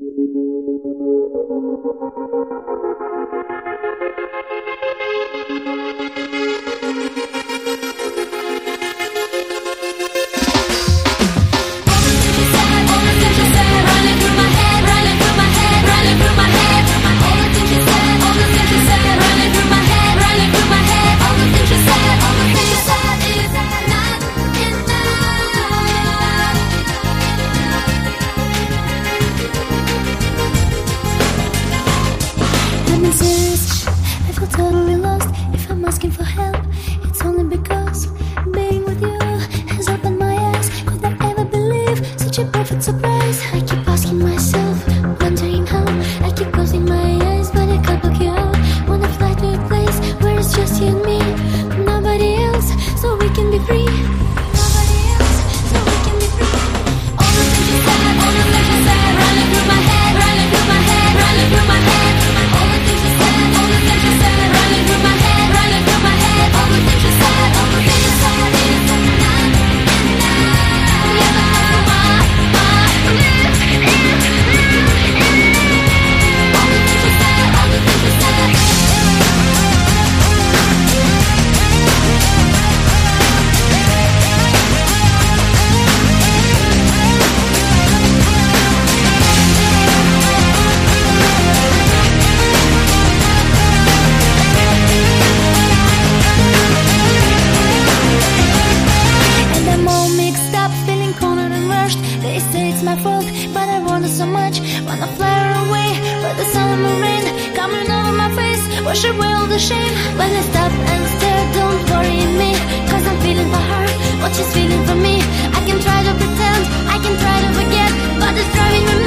Wash away all the shame. When I stop and stare, don't worry me, cause I'm feeling for her what she's feeling for me. I can try to pretend, I can try to forget, but it's driving me mad.